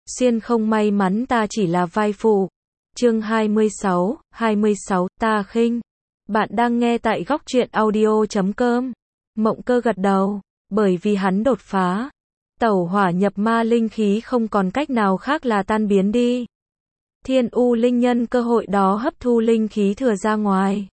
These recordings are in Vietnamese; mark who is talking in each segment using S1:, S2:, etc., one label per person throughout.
S1: Xuyên không may mắn ta chỉ là vai phụ. Chương 26, ta khinh. Bạn đang nghe tại góc truyện audio.com. Mộng Cơ gật đầu, bởi vì hắn đột phá. Tẩu hỏa nhập ma linh khí không còn cách nào khác là tan biến đi. Thiên U linh nhân cơ hội đó hấp thu linh khí thừa ra ngoài.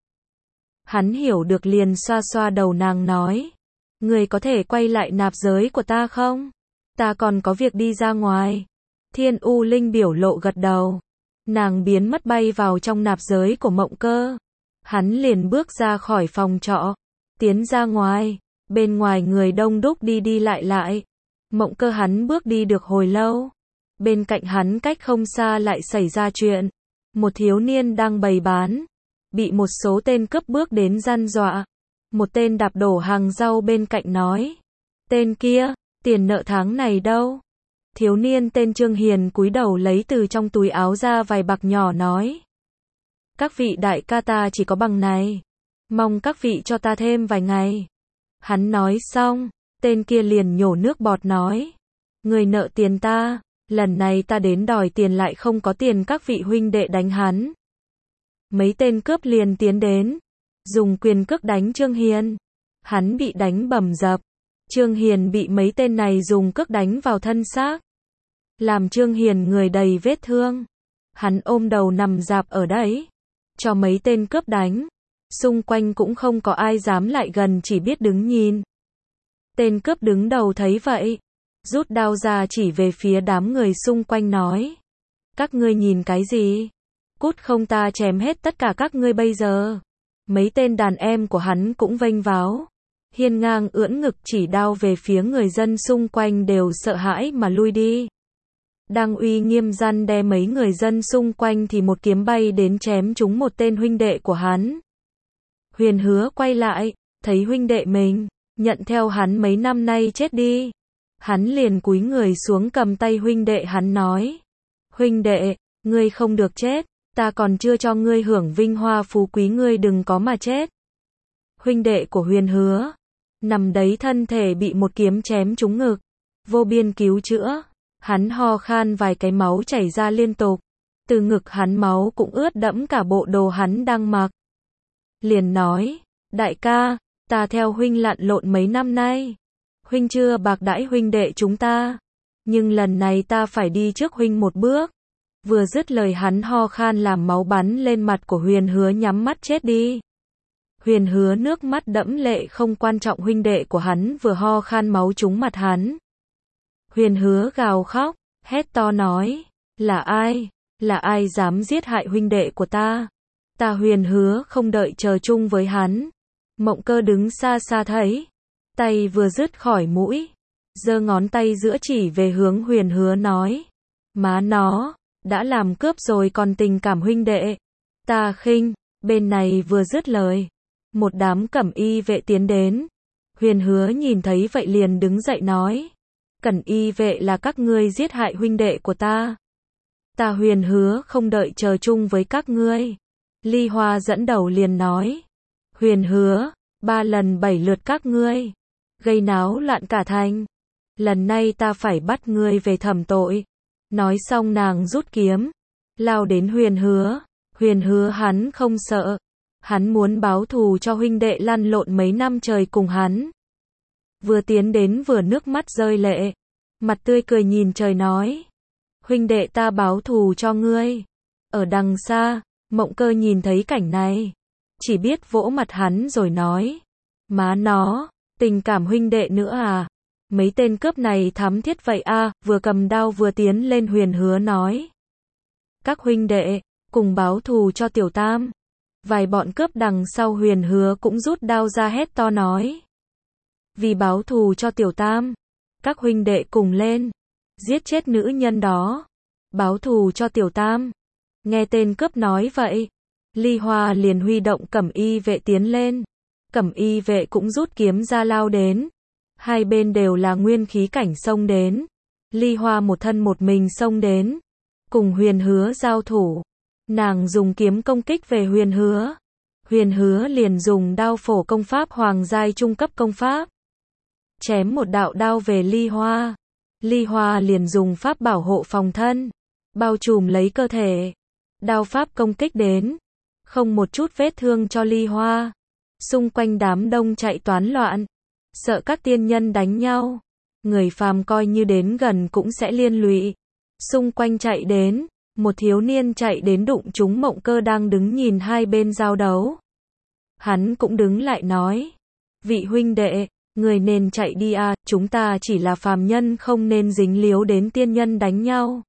S1: Hắn hiểu được liền xoa xoa đầu nàng nói. Người có thể quay lại nạp giới của ta không? Ta còn có việc đi ra ngoài. Thiên U linh biểu lộ gật đầu. Nàng biến mất bay vào trong nạp giới của Mộng Cơ. Hắn liền bước ra khỏi phòng trọ. Tiến ra ngoài. Bên ngoài người đông đúc đi đi lại lại. Mộng Cơ hắn bước đi được hồi lâu. Bên cạnh hắn cách không xa lại xảy ra chuyện. Một thiếu niên đang bày bán. Bị một số tên cướp bước đến gian dọa. Một tên đạp đổ hàng rau bên cạnh nói. Tên kia, tiền nợ tháng này đâu? Thiếu niên tên Trương Hiền cúi đầu lấy từ trong túi áo ra vài bạc nhỏ nói. Các vị đại ca ta chỉ có bằng này. Mong các vị cho ta thêm vài ngày. Hắn nói xong, tên kia liền nhổ nước bọt nói. Người nợ tiền ta, lần này ta đến đòi tiền lại không có tiền, các vị huynh đệ đánh hắn. Mấy tên cướp liền tiến đến, dùng quyền cước đánh Trương Hiền. Hắn bị đánh bầm dập. Trương Hiền bị mấy tên này dùng cước đánh vào thân xác. Làm Trương Hiền người đầy vết thương. Hắn ôm đầu nằm rạp ở đấy. Cho mấy tên cướp đánh. Xung quanh cũng không có ai dám lại gần, chỉ biết đứng nhìn. Tên cướp đứng đầu thấy vậy. Rút đao ra chỉ về phía đám người xung quanh nói. Các ngươi nhìn cái gì? Cút không ta chém hết tất cả các ngươi bây giờ. Mấy tên đàn em của hắn cũng vênh váo. Hiên ngang ưỡn ngực chỉ đao về phía người dân xung quanh đều sợ hãi mà lui đi. Đang uy nghiêm răn đe mấy người dân xung quanh thì một kiếm bay đến chém trúng một tên huynh đệ của hắn. Huyền Hứa quay lại, thấy huynh đệ mình, nhận theo hắn mấy năm nay chết đi. Hắn liền cúi người xuống cầm tay huynh đệ hắn nói. Huynh đệ, ngươi không được chết, ta còn chưa cho ngươi hưởng vinh hoa phú quý, ngươi đừng có mà chết. Huynh đệ của Huyền Hứa, nằm đấy thân thể bị một kiếm chém trúng ngực, vô biên cứu chữa. Hắn ho khan vài cái máu chảy ra liên tục. Từ ngực hắn máu cũng ướt đẫm cả bộ đồ hắn đang mặc. Liền nói, đại ca, ta theo huynh lặn lộn mấy năm nay. Huynh chưa bạc đãi huynh đệ chúng ta. Nhưng lần này ta phải đi trước huynh một bước. Vừa dứt lời hắn ho khan làm máu bắn lên mặt của Huyền Hứa, nhắm mắt chết đi. Huyền Hứa nước mắt đẫm lệ không quan trọng huynh đệ của hắn vừa ho khan máu trúng mặt hắn. Huyền Hứa gào khóc, hét to nói, là ai dám giết hại huynh đệ của ta? Ta Huyền Hứa không đợi chờ chung với hắn. Mộng Cơ đứng xa xa thấy, tay vừa dứt khỏi mũi, giơ ngón tay giữa chỉ về hướng Huyền Hứa nói, má nó, đã làm cướp rồi còn tình cảm huynh đệ. Ta khinh. Bên này vừa dứt lời, một đám cẩm y vệ tiến đến. Huyền Hứa nhìn thấy vậy liền đứng dậy nói, cẩm y vệ là các ngươi giết hại huynh đệ của ta. Ta Huyền Hứa không đợi chờ chung với các ngươi. Ly Hoa dẫn đầu liền nói, Huyền Hứa, 3 lần 7 lượt các ngươi gây náo loạn cả thành. Lần này ta phải bắt ngươi về thẩm tội. Nói xong nàng rút kiếm, lao đến Huyền Hứa. Huyền Hứa hắn không sợ. Hắn muốn báo thù cho huynh đệ lăn lộn mấy năm trời cùng hắn. Vừa tiến đến vừa nước mắt rơi lệ. Mặt tươi cười nhìn trời nói. Huynh đệ ta báo thù cho ngươi. Ở đằng xa, Mộng Cơ nhìn thấy cảnh này. Chỉ biết vỗ mặt hắn rồi nói. Má nó, tình cảm huynh đệ nữa à? Mấy tên cướp này thắm thiết vậy à? Vừa cầm đao vừa tiến lên Huyền Hứa nói. Các huynh đệ, cùng báo thù cho tiểu tam. Vài bọn cướp đằng sau Huyền Hứa cũng rút đao ra hét to nói. Vì báo thù cho tiểu tam, các huynh đệ cùng lên, giết chết nữ nhân đó. Báo thù cho tiểu tam. Nghe tên cướp nói vậy, Ly Hoa liền huy động cẩm y vệ tiến lên. Cẩm y vệ cũng rút kiếm ra lao đến. Hai bên đều là nguyên khí cảnh xông đến. Ly Hoa một thân một mình xông đến, cùng Huyền Hứa giao thủ. Nàng dùng kiếm công kích về Huyền Hứa. Huyền Hứa liền dùng đao phổ công pháp hoàng giai trung cấp công pháp. Chém một đạo đao về Ly Hoa. Ly Hoa liền dùng pháp bảo hộ phòng thân, bao trùm lấy cơ thể. Đao pháp công kích đến, không một chút vết thương cho Ly Hoa. Xung quanh đám đông chạy toán loạn, sợ các tiên nhân đánh nhau. Người phàm coi như đến gần cũng sẽ liên lụy. Xung quanh chạy đến, một thiếu niên chạy đến đụng trúng Mộng Cơ đang đứng nhìn hai bên giao đấu. Hắn cũng đứng lại nói, vị huynh đệ, người nên chạy đi à, chúng ta chỉ là phàm nhân không nên dính líu đến tiên nhân đánh nhau.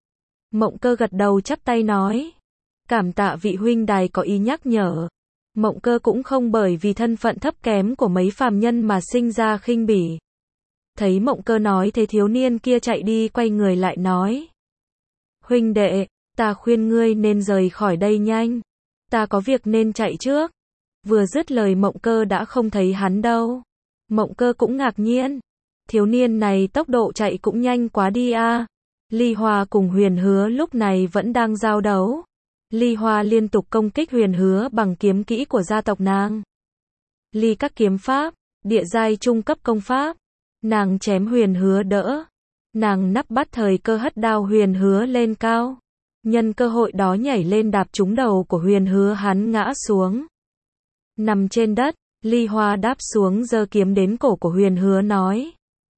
S1: Mộng Cơ gật đầu chắp tay nói, cảm tạ vị huynh đài có ý nhắc nhở. Mộng Cơ cũng không bởi vì thân phận thấp kém của mấy phàm nhân mà sinh ra khinh bỉ. Thấy Mộng Cơ nói thế thiếu niên kia chạy đi quay người lại nói, huynh đệ, ta khuyên ngươi nên rời khỏi đây nhanh. Ta có việc nên chạy trước. Vừa dứt lời Mộng Cơ đã không thấy hắn đâu. Mộng Cơ cũng ngạc nhiên. Thiếu niên này tốc độ chạy cũng nhanh quá đi a. Ly Hoa cùng Huyền Hứa lúc này vẫn đang giao đấu. Ly Hoa liên tục công kích Huyền Hứa bằng kiếm kỹ của gia tộc nàng. Ly các kiếm pháp, địa giai trung cấp công pháp. Nàng chém Huyền Hứa đỡ. Nàng nắm bắt thời cơ hất đao Huyền Hứa lên cao. Nhân cơ hội đó nhảy lên đạp trúng đầu của Huyền Hứa, hắn ngã xuống. Nằm trên đất, Ly Hoa đáp xuống giơ kiếm đến cổ của Huyền Hứa nói,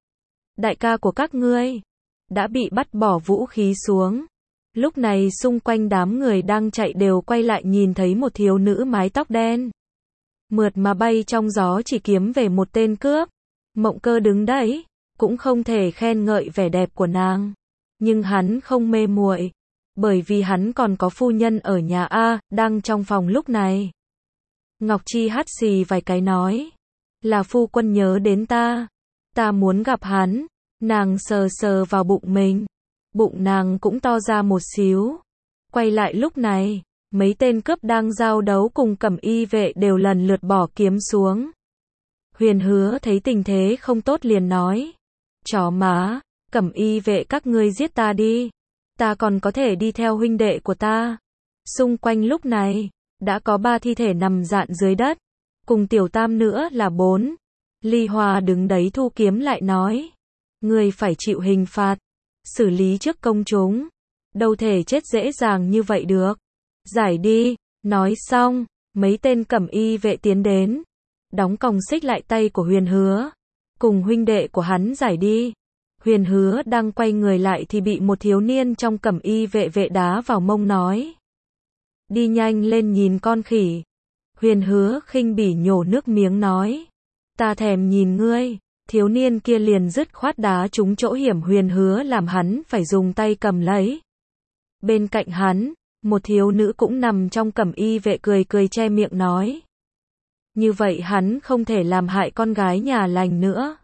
S1: đại ca của các ngươi đã bị bắt, bỏ vũ khí xuống. Lúc này xung quanh đám người đang chạy đều quay lại nhìn thấy một thiếu nữ mái tóc đen mượt mà bay trong gió chỉ kiếm về một tên cướp. Mộng Cơ đứng đấy, cũng không thể khen ngợi vẻ đẹp của nàng. Nhưng hắn không mê muội, bởi vì hắn còn có phu nhân ở nhà A, đang trong phòng lúc này. Ngọc Chi hắt xì vài cái nói, là phu quân nhớ đến ta. Ta muốn gặp hắn. Nàng sờ sờ vào bụng mình. Bụng nàng cũng to ra một xíu. Quay lại lúc này, mấy tên cướp đang giao đấu cùng Cẩm Y vệ đều lần lượt bỏ kiếm xuống. Huyền Hứa thấy tình thế không tốt liền nói, chó má, Cẩm Y vệ các ngươi giết ta đi. Ta còn có thể đi theo huynh đệ của ta. Xung quanh lúc này, đã có 3 thi thể nằm rạn dưới đất. Cùng Tiểu Tam nữa là 4. Ly Hoa đứng đấy thu kiếm lại nói, ngươi phải chịu hình phạt. Xử lý trước công chúng. Đâu thể chết dễ dàng như vậy được. Giải đi. Nói xong, mấy tên Cẩm Y vệ tiến đến. Đóng còng xích lại tay của Huyền Hứa. Cùng huynh đệ của hắn giải đi. Huyền Hứa đang quay người lại thì bị một thiếu niên trong Cẩm Y vệ vệ đá vào mông nói, đi nhanh lên nhìn con khỉ. Huyền Hứa khinh bỉ nhổ nước miếng nói, ta thèm nhìn ngươi. Thiếu niên kia liền dứt khoát đá trúng chỗ hiểm Huyền Hứa làm hắn phải dùng tay cầm lấy. Bên cạnh hắn, một thiếu nữ cũng nằm trong Cẩm Y vệ cười cười che miệng nói, như vậy hắn không thể làm hại con gái nhà lành nữa.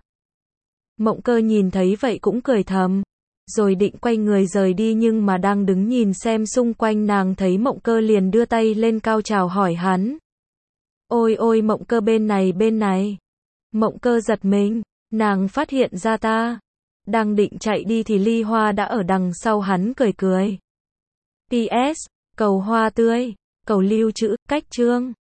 S1: Mộng Cơ nhìn thấy vậy cũng cười thầm, rồi định quay người rời đi nhưng mà đang đứng nhìn xem xung quanh nàng thấy Mộng Cơ liền đưa tay lên cao chào hỏi hắn. Ôi ôi Mộng Cơ bên này bên này. Mộng Cơ giật mình, nàng phát hiện ra ta. Đang định chạy đi thì Ly Hoa đã ở đằng sau hắn cười cười. PS, cầu hoa tươi, cầu lưu trữ, cách chương.